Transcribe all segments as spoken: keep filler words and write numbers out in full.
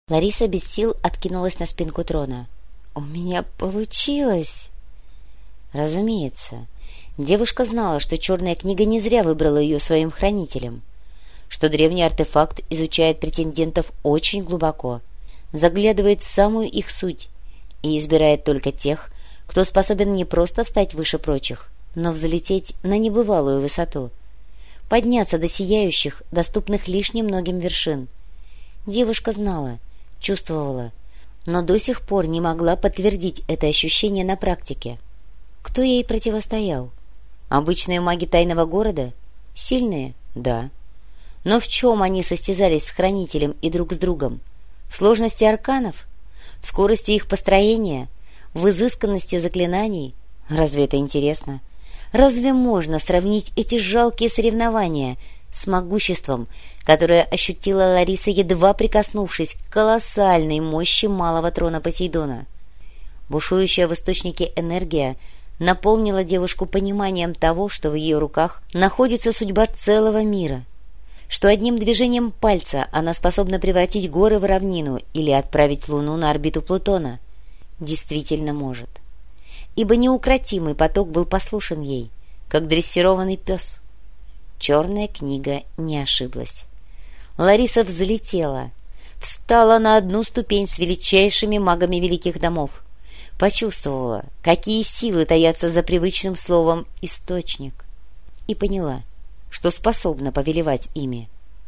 Лариса без сил откинулась на спинку трона. «У меня получилось!» Разумеется, девушка знала, что черная книга не зря выбрала ее своим хранителем, что древний артефакт изучает претендентов очень глубоко, заглядывает в самую их суть и избирает только тех, кто способен не просто встать выше прочих, но взлететь на небывалую высоту, подняться до сияющих, доступных лишь немногим вершин. Девушка знала, чувствовала, но до сих пор не могла подтвердить это ощущение на практике. Кто ей противостоял? Обычные маги тайного города? Сильные? Да. Но в чем они состязались с хранителем и друг с другом? В сложности арканов? В скорости их построения? В изысканности заклинаний? Разве это интересно? Разве можно сравнить эти жалкие соревнования с могуществом, которое ощутила Лариса, едва прикоснувшись к колоссальной мощи малого трона Посейдона? Бушующая в источнике энергия наполнила девушку пониманием того, что в ее руках находится судьба целого мира, что одним движением пальца она способна превратить горы в равнину или отправить Луну на орбиту Плутона. Действительно может. Ибо неукротимый поток был послушен ей, как дрессированный пес. Черная книга не ошиблась. Лариса взлетела, встала на одну ступень с величайшими магами великих домов, почувствовала, какие силы таятся за привычным словом «источник», и поняла, что способна повелевать ими.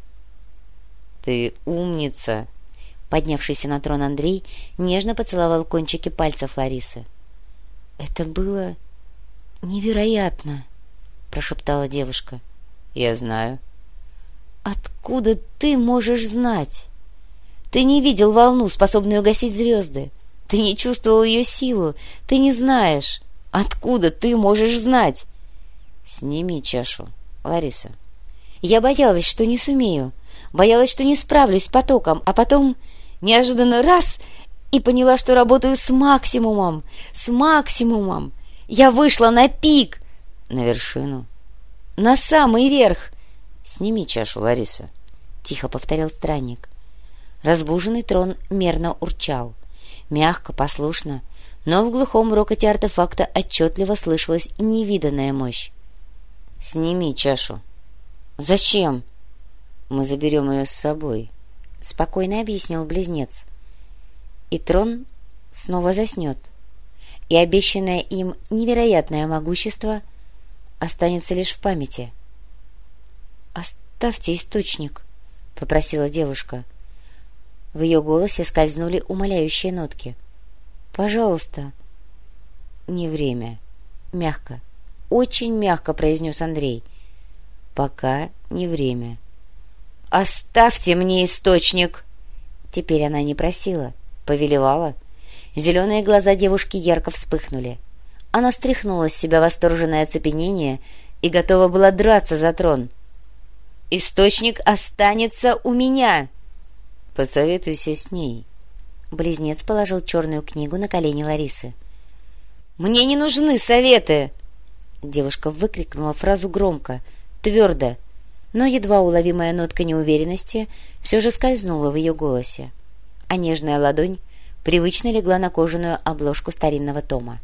«Ты умница!» Поднявшийся на трон Андрей нежно поцеловал кончики пальцев Ларисы. «Это было невероятно!» — прошептала девушка. «Я знаю». «Откуда ты можешь знать? Ты не видел волну, способную гасить звезды. Ты не чувствовал ее силу. Ты не знаешь. Откуда ты можешь знать?» «Сними чашу, Лариса». «Я боялась, что не сумею. Боялась, что не справлюсь с потоком. А потом неожиданно раз — и поняла, что работаю с максимумом. С максимумом. Я вышла на пик». «На вершину?» «На самый верх». «Сними чашу, Лариса», — тихо повторил странник. Разбуженный трон мерно урчал. Мягко, послушно, но в глухом рокоте артефакта отчетливо слышалась невиданная мощь. «Сними чашу». «Зачем?» «Мы заберем ее с собой», — спокойно объяснил близнец. «И трон снова заснет, и обещанное им невероятное могущество останется лишь в памяти». «Оставьте источник», — попросила девушка. В ее голосе скользнули умоляющие нотки. «Пожалуйста». «Не время», — мягко, очень мягко произнес Андрей. «Пока не время». «Оставьте мне источник!» Теперь она не просила, повелевала. Зеленые глаза девушки ярко вспыхнули. Она стряхнула с себя восторженное оцепенение и готова была драться за трон. «Источник останется у меня!» «Посоветуйся с ней». Близнец положил черную книгу на колени Ларисы. «Мне не нужны советы!» Девушка выкрикнула фразу громко, твердо, но едва уловимая нотка неуверенности все же скользнула в ее голосе, а нежная ладонь привычно легла на кожаную обложку старинного тома.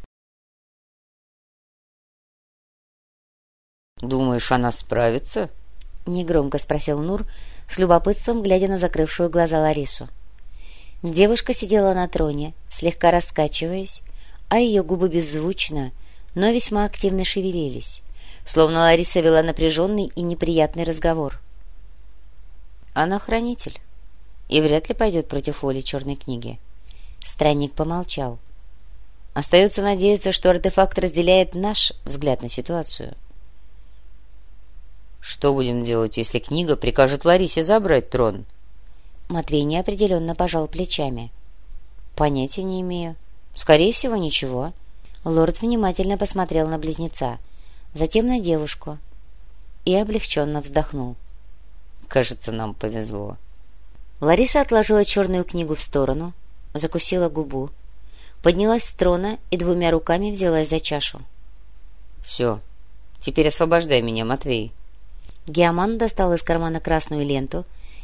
«Думаешь, она справится?» — негромко спросил Нур, с любопытством глядя на закрывшую глаза Ларису. Девушка сидела на троне, слегка раскачиваясь, а ее губы беззвучно, но весьма активно шевелились, словно Лариса вела напряженный и неприятный разговор. «Она хранитель и вряд ли пойдет против воли черной книги». Странник помолчал. «Остается надеяться, что артефакт разделяет наш взгляд на ситуацию». «Что будем делать, если книга прикажет Ларисе забрать трон?» Матвей неопределенно пожал плечами. «Понятия не имею. Скорее всего, ничего». Лорд внимательно посмотрел на близнеца, затем на девушку и облегченно вздохнул. «Кажется, нам повезло». Лариса отложила черную книгу в сторону, закусила губу, поднялась с трона и двумя руками взялась за чашу. «Все, теперь освобождай меня, Матвей». Геоман достал из кармана красную ленту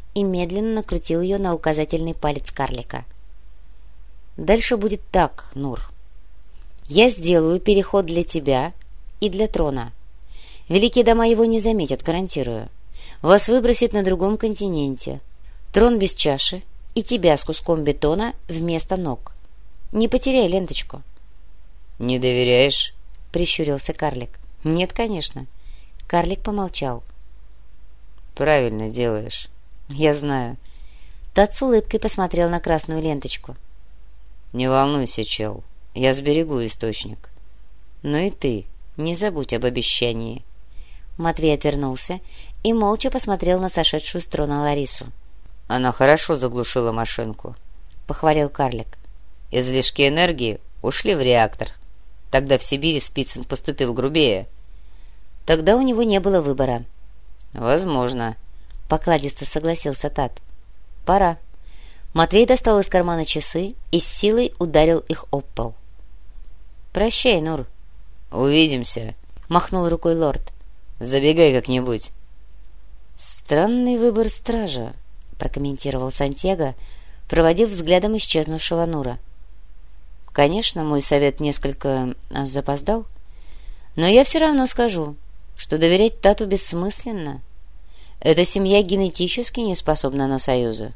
и медленно накрутил ее на указательный палец карлика. «Дальше будет так, Нур. Я сделаю переход для тебя и для трона. Великие дома его не заметят, гарантирую. Вас выбросит на другом континенте. Трон без чаши и тебя с куском бетона вместо ног. Не потеряй ленточку». «Не доверяешь?» — прищурился карлик. «Нет, конечно». Карлик помолчал. «Правильно делаешь. Я знаю». Тат с улыбкой посмотрел на красную ленточку. «Не волнуйся, чел. Я сберегу источник. Но и ты не забудь об обещании». Матвей отвернулся и молча посмотрел на сошедшую с трона Ларису. «Она хорошо заглушила машинку», — похвалил карлик. «Излишки энергии ушли в реактор. Тогда в Сибири Спицын поступил грубее». «Тогда у него не было выбора». «Возможно», — покладисто согласился Тат. «Пора». Матвей достал из кармана часы и с силой ударил их об пол. «Прощай, Нур». «Увидимся», — махнул рукой лорд. «Забегай как-нибудь». «Странный выбор стража», — прокомментировал Сантьяго, проводив взглядом исчезнувшего Нура. «Конечно, мой совет несколько запоздал, но я все равно скажу, что доверять Тату бессмысленно. Эта семья генетически не способна на союзы.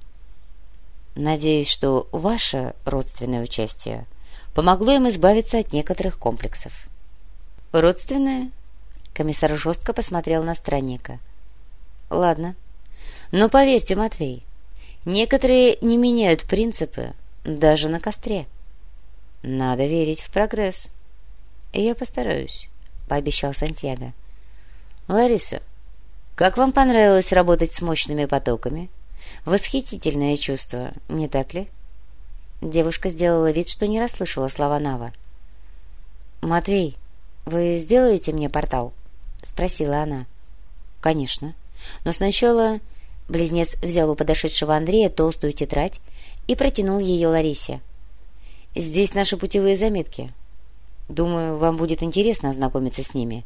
Надеюсь, что ваше родственное участие помогло им избавиться от некоторых комплексов». «Родственное?» — комиссар жестко посмотрел на странника. «Ладно. Но поверьте, Матвей, некоторые не меняют принципы даже на костре. Надо верить в прогресс. И я постараюсь», — пообещал Сантьяго. «Лариса, как вам понравилось работать с мощными потоками? Восхитительное чувство, не так ли?» Девушка сделала вид, что не расслышала слова Нава. «Матвей, вы сделаете мне портал?» — спросила она. «Конечно. Но сначала...» Близнец взял у подошедшего Андрея толстую тетрадь и протянул ее Ларисе. «Здесь наши путевые заметки. Думаю, вам будет интересно ознакомиться с ними».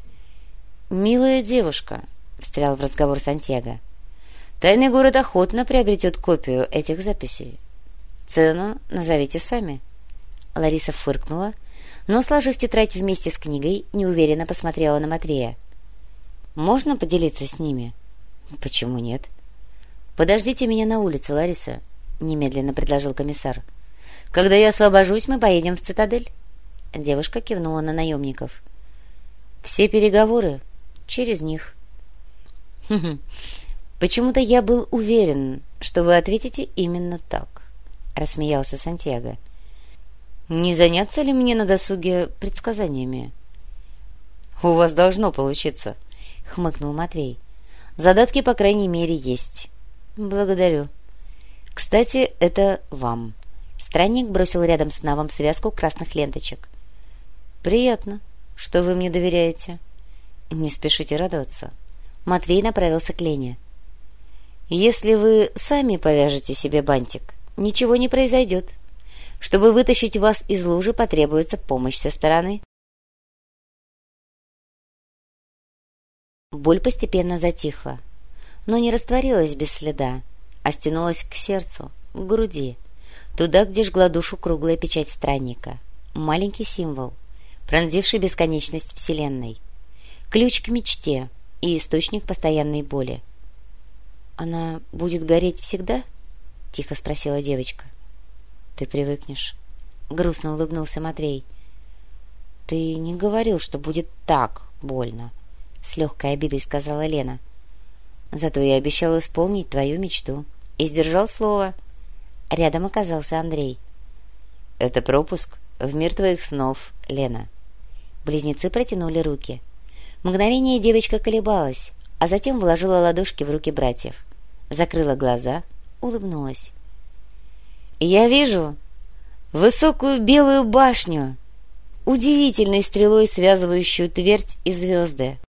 «Милая девушка», — встрял в разговор Сантьяго, — «тайный город охотно приобретет копию этих записей. Цену назовите сами». Лариса фыркнула, но, сложив тетрадь вместе с книгой, неуверенно посмотрела на Матвея. «Можно поделиться с ними?» «Почему нет?» «Подождите меня на улице, Лариса», — немедленно предложил комиссар. «Когда я освобожусь, мы поедем в цитадель». Девушка кивнула на наемников. «Все переговоры через них». «Хм-хм. Почему-то я был уверен, что вы ответите именно так», — рассмеялся Сантьяго. «Не заняться ли мне на досуге предсказаниями?» «У вас должно получиться», — хмыкнул Матвей. «Задатки, по крайней мере, есть». «Благодарю. Кстати, это вам». Странник бросил рядом с Навом связку красных ленточек. «Приятно, что вы мне доверяете». «Не спешите радоваться». Матвей направился к Лене. «Если вы сами повяжете себе бантик, ничего не произойдет. Чтобы вытащить вас из лужи, потребуется помощь со стороны». Боль постепенно затихла, но не растворилась без следа, а стянулась к сердцу, к груди, туда, где жгла душу круглая печать странника, маленький символ, пронзивший бесконечность Вселенной, ключ к мечте и источник постоянной боли. «Она будет гореть всегда?» — тихо спросила девочка. «Ты привыкнешь», — грустно улыбнулся Матвей. «Ты не говорил, что будет так больно», — с легкой обидой сказала Лена. «Зато я обещал исполнить твою мечту и сдержал слово». Рядом оказался Андрей. «Это пропуск в мир твоих снов, Лена». Близнецы протянули руки. Мгновение девочка колебалась, а затем вложила ладошки в руки братьев, закрыла глаза, улыбнулась. «Я вижу высокую белую башню, удивительной стрелой связывающую твердь и звезды.